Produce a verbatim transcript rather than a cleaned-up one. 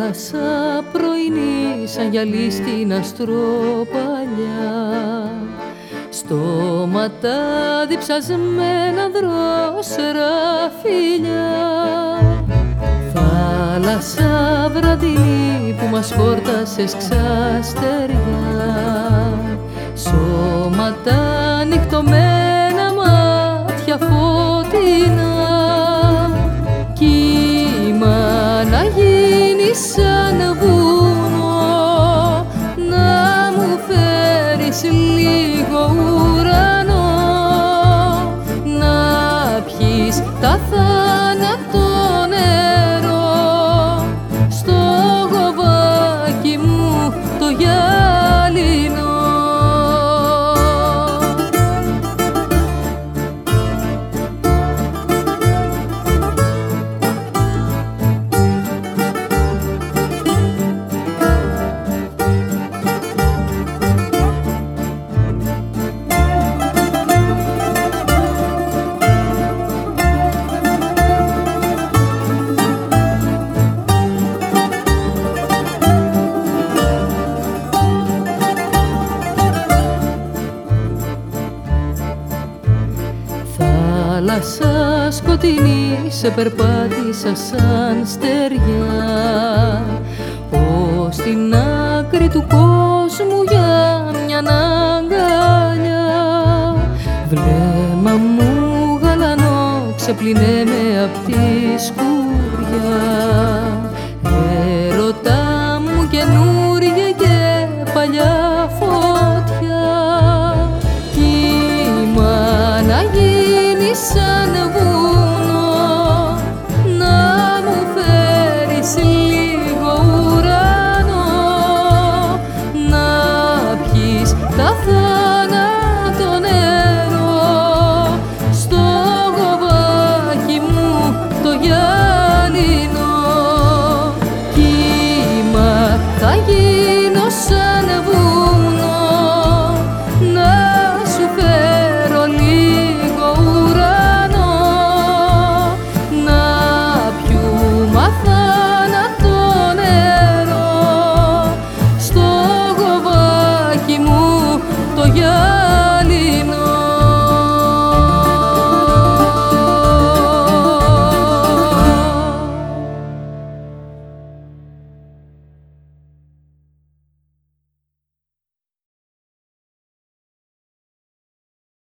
Θάλασσα πρωινή σαν γυαλί στην αστροπαλιά, στόματα διψασμένα δρόσερα φιλιά. Θάλασσα βραδινή που μας χόρτασες ξαστεριά, σώματα νυχτωμένα, μάτια φωτεινά. Κύμα να γίνει σαν βουνό, να μου φέρεις λίγο ουρανό, να πιεις τα θάνατο νερό στο γοβάκι μου το γυαλινό. Θάλασσα σκοτεινή σε περπάτησα σαν στεριά, ως την άκρη του κόσμου για μιαν αγκαλιά. Βλέμμα μου γαλανό ξεπλυνέ με απ' τη σκουριά, έρωτα μου καινούριε και παλιά.